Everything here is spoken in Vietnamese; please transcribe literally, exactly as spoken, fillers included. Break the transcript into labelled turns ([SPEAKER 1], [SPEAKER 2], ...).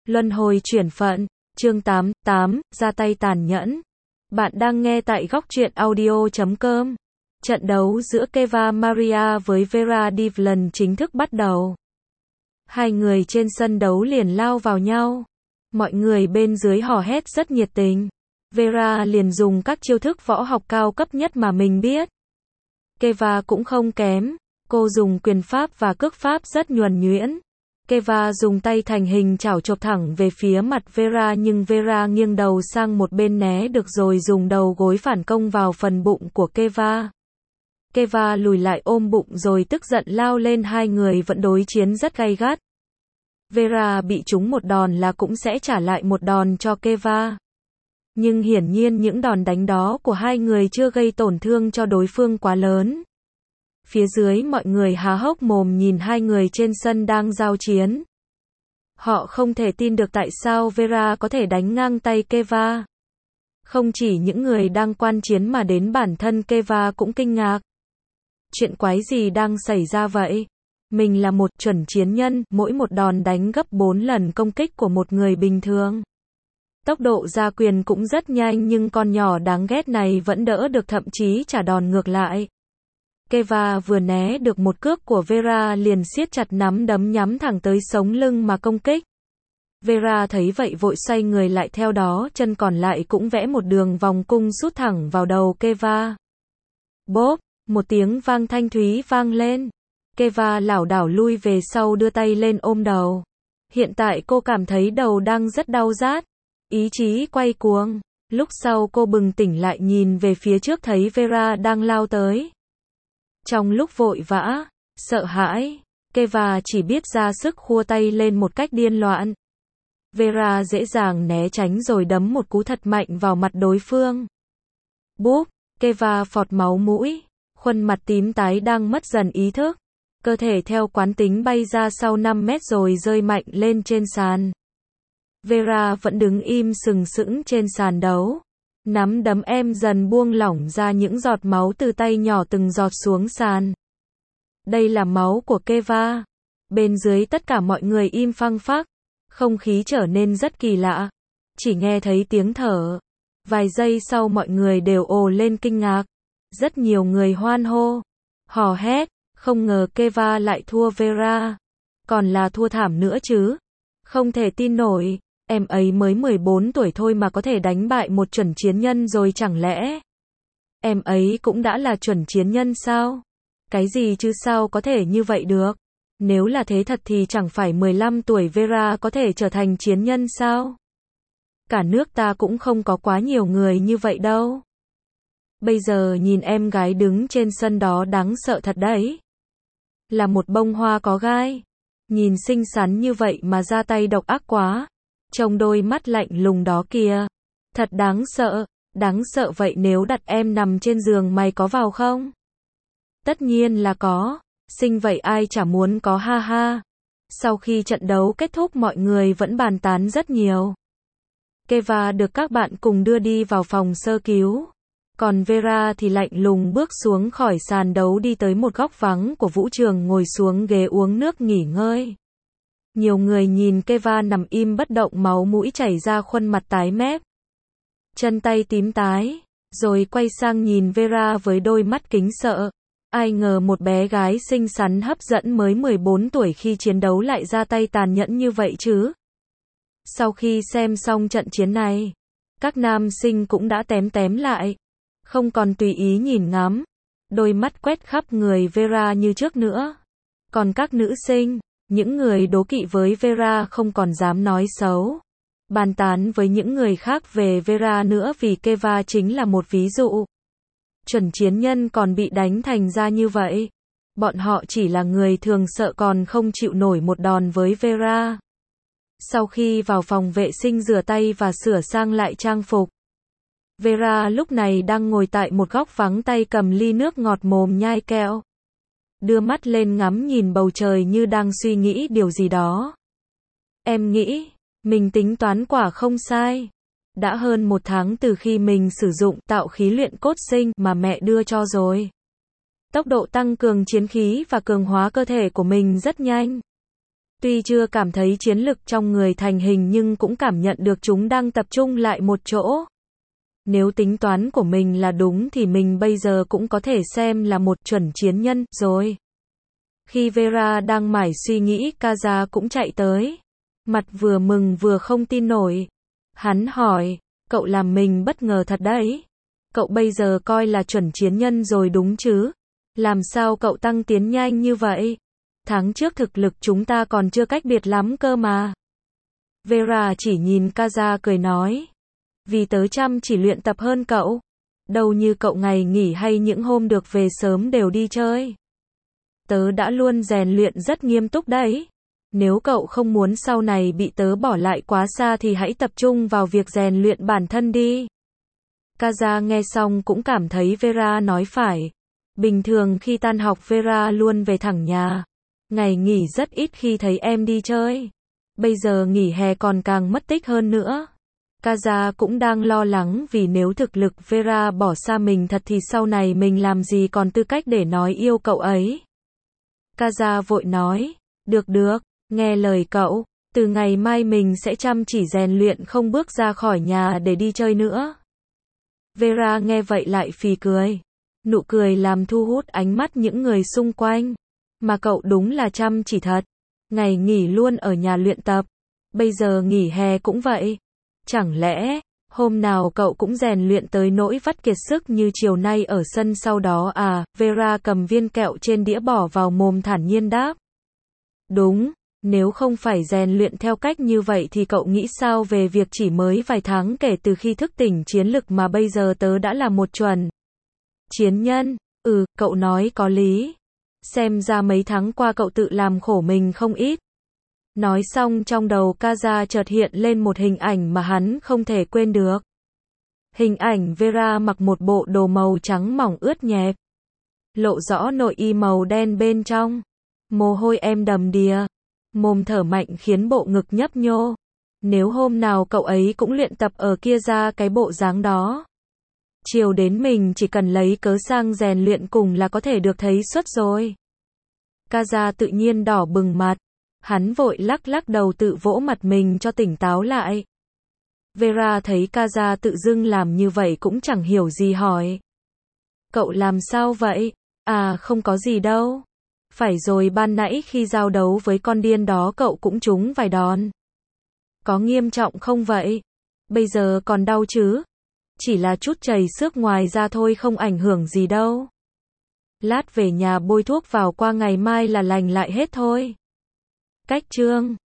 [SPEAKER 1] Luân hồi chuyển phận, chương tám, tám, ra tay tàn nhẫn. Bạn đang nghe tại góc truyện audio chấm com. Trận đấu giữa Keva Maria với Vera Devlin chính thức bắt đầu. Hai người trên sân đấu liền lao vào nhau. Mọi người bên dưới hò hét rất nhiệt tình. Vera liền dùng các chiêu thức võ học cao cấp nhất mà mình biết. Keva cũng không kém. Cô dùng quyền pháp và cước pháp rất nhuần nhuyễn. Keva dùng tay thành hình chảo chộp thẳng về phía mặt Vera, nhưng Vera nghiêng đầu sang một bên né được rồi dùng đầu gối phản công vào phần bụng của Keva. Keva lùi lại ôm bụng rồi tức giận lao lên, hai người vẫn đối chiến rất gay gắt. Vera bị trúng một đòn là cũng sẽ trả lại một đòn cho Keva. Nhưng hiển nhiên những đòn đánh đó của hai người chưa gây tổn thương cho đối phương quá lớn. Phía dưới mọi người há hốc mồm nhìn hai người trên sân đang giao chiến. Họ không thể tin được tại sao Vera có thể đánh ngang tay Keva. Không chỉ những người đang quan chiến mà đến bản thân Keva cũng kinh ngạc. Chuyện quái gì đang xảy ra vậy? Mình là một chuẩn chiến nhân, mỗi một đòn đánh gấp bốn lần công kích của một người bình thường. Tốc độ ra quyền cũng rất nhanh, nhưng con nhỏ đáng ghét này vẫn đỡ được, thậm chí trả đòn ngược lại. Keva vừa né được một cước của Vera liền siết chặt nắm đấm nhắm thẳng tới sống lưng mà công kích. Vera thấy vậy vội xoay người lại, theo đó chân còn lại cũng vẽ một đường vòng cung sút thẳng vào đầu Keva. Bốp, một tiếng vang thanh thúy vang lên. Keva lảo đảo lui về sau, đưa tay lên ôm đầu. Hiện tại cô cảm thấy đầu đang rất đau rát. Ý chí quay cuồng. Lúc sau cô bừng tỉnh lại, nhìn về phía trước thấy Vera đang lao tới. Trong lúc vội vã, sợ hãi, Keva chỉ biết ra sức khua tay lên một cách điên loạn. Vera dễ dàng né tránh rồi đấm một cú thật mạnh vào mặt đối phương. Bốp, Keva phọt máu mũi, khuôn mặt tím tái đang mất dần ý thức. Cơ thể theo quán tính bay ra sau năm mét rồi rơi mạnh lên trên sàn. Vera vẫn đứng im sừng sững trên sàn đấu. Nắm đấm em dần buông lỏng ra, những giọt máu từ tay nhỏ từng giọt xuống sàn. Đây là máu của Keva. Bên dưới tất cả mọi người im phăng phắc. Không khí trở nên rất kỳ lạ. Chỉ nghe thấy tiếng thở. Vài giây sau mọi người đều ồ lên kinh ngạc. Rất nhiều người hoan hô, hò hét, không ngờ Keva lại thua Vera. Còn là thua thảm nữa chứ. Không thể tin nổi. Em ấy mới mười bốn tuổi thôi mà có thể đánh bại một chuẩn chiến nhân rồi, chẳng lẽ em ấy cũng đã là chuẩn chiến nhân sao? Cái gì chứ, sao có thể như vậy được? Nếu là thế thật thì chẳng phải mười lăm tuổi Vera có thể trở thành chiến nhân sao? Cả nước ta cũng không có quá nhiều người như vậy đâu. Bây giờ nhìn em gái đứng trên sân đó đáng sợ thật đấy. Là một bông hoa có gai. Nhìn xinh xắn như vậy mà ra tay độc ác quá. Trông đôi mắt lạnh lùng đó kìa. Thật đáng sợ. Đáng sợ vậy nếu đặt em nằm trên giường mày có vào không? Tất nhiên là có. Xinh vậy ai chả muốn có, ha ha. Sau khi trận đấu kết thúc mọi người vẫn bàn tán rất nhiều. Keva được các bạn cùng đưa đi vào phòng sơ cứu. Còn Vera thì lạnh lùng bước xuống khỏi sàn đấu, đi tới một góc vắng của vũ trường, ngồi xuống ghế uống nước nghỉ ngơi. Nhiều người nhìn Keva nằm im bất động, máu mũi chảy ra, khuôn mặt tái mét, chân tay tím tái, rồi quay sang nhìn Vera với đôi mắt kính sợ. Ai ngờ một bé gái xinh xắn hấp dẫn mới mười bốn tuổi khi chiến đấu lại ra tay tàn nhẫn như vậy chứ. Sau khi xem xong trận chiến này, các nam sinh cũng đã tém tém lại, không còn tùy ý nhìn ngắm, đôi mắt quét khắp người Vera như trước nữa. Còn các nữ sinh, những người đố kỵ với Vera không còn dám nói xấu, bàn tán với những người khác về Vera nữa, vì Keva chính là một ví dụ. Chuẩn chiến nhân còn bị đánh thành ra như vậy. Bọn họ chỉ là người thường sợ còn không chịu nổi một đòn với Vera. Sau khi vào phòng vệ sinh rửa tay và sửa sang lại trang phục, Vera lúc này đang ngồi tại một góc vắng, tay cầm ly nước ngọt, mồm nhai kẹo. Đưa mắt lên ngắm nhìn bầu trời như đang suy nghĩ điều gì đó. Em nghĩ, mình tính toán quả không sai. Đã hơn một tháng từ khi mình sử dụng tạo khí luyện cốt sinh mà mẹ đưa cho rồi. Tốc độ tăng cường chiến khí và cường hóa cơ thể của mình rất nhanh. Tuy chưa cảm thấy chiến lực trong người thành hình nhưng cũng cảm nhận được chúng đang tập trung lại một chỗ. Nếu tính toán của mình là đúng thì mình bây giờ cũng có thể xem là một chuẩn chiến nhân rồi. Khi Vera đang mải suy nghĩ, Kaza cũng chạy tới. Mặt vừa mừng vừa không tin nổi. Hắn hỏi, cậu làm mình bất ngờ thật đấy. Cậu bây giờ coi là chuẩn chiến nhân rồi đúng chứ? Làm sao cậu tăng tiến nhanh như vậy? Tháng trước thực lực chúng ta còn chưa cách biệt lắm cơ mà. Vera chỉ nhìn Kaza cười nói. Vì tớ chăm chỉ luyện tập hơn cậu. Đâu như cậu ngày nghỉ hay những hôm được về sớm đều đi chơi. Tớ đã luôn rèn luyện rất nghiêm túc đấy. Nếu cậu không muốn sau này bị tớ bỏ lại quá xa thì hãy tập trung vào việc rèn luyện bản thân đi. Kaza nghe xong cũng cảm thấy Vera nói phải. Bình thường khi tan học Vera luôn về thẳng nhà. Ngày nghỉ rất ít khi thấy em đi chơi. Bây giờ nghỉ hè còn càng mất tích hơn nữa. Kaza cũng đang lo lắng vì nếu thực lực Vera bỏ xa mình thật thì sau này mình làm gì còn tư cách để nói yêu cậu ấy. Kaza vội nói, được được, nghe lời cậu, từ ngày mai mình sẽ chăm chỉ rèn luyện không bước ra khỏi nhà để đi chơi nữa. Vera nghe vậy lại phì cười. Nụ cười làm thu hút ánh mắt những người xung quanh. Mà cậu đúng là chăm chỉ thật. Ngày nghỉ luôn ở nhà luyện tập. Bây giờ nghỉ hè cũng vậy. Chẳng lẽ, hôm nào cậu cũng rèn luyện tới nỗi vắt kiệt sức như chiều nay ở sân sau đó à? Vera cầm viên kẹo trên đĩa bỏ vào mồm thản nhiên đáp. Đúng, nếu không phải rèn luyện theo cách như vậy thì cậu nghĩ sao về việc chỉ mới vài tháng kể từ khi thức tỉnh chiến lực mà bây giờ tớ đã là một chuẩn chiến nhân? Ừ, cậu nói có lý. Xem ra mấy tháng qua cậu tự làm khổ mình không ít. Nói xong trong đầu Kaza chợt hiện lên một hình ảnh mà hắn không thể quên được. Hình ảnh Vera mặc một bộ đồ màu trắng mỏng ướt nhẹp. Lộ rõ nội y màu đen bên trong. Mồ hôi em đầm đìa. Mồm thở mạnh khiến bộ ngực nhấp nhô. Nếu hôm nào cậu ấy cũng luyện tập ở kia ra cái bộ dáng đó. Chiều đến mình chỉ cần lấy cớ sang rèn luyện cùng là có thể được thấy xuất rồi. Kaza tự nhiên đỏ bừng mặt. Hắn vội lắc lắc đầu tự vỗ mặt mình cho tỉnh táo lại. Vera thấy Kaza tự dưng làm như vậy cũng chẳng hiểu gì hỏi. Cậu làm sao vậy? À không có gì đâu. Phải rồi ban nãy khi giao đấu với con điên đó cậu cũng trúng vài đòn. Có nghiêm trọng không vậy? Bây giờ còn đau chứ? Chỉ là chút chảy xước ngoài da thôi không ảnh hưởng gì đâu. Lát về nhà bôi thuốc vào qua ngày mai là lành lại hết thôi. Cách chương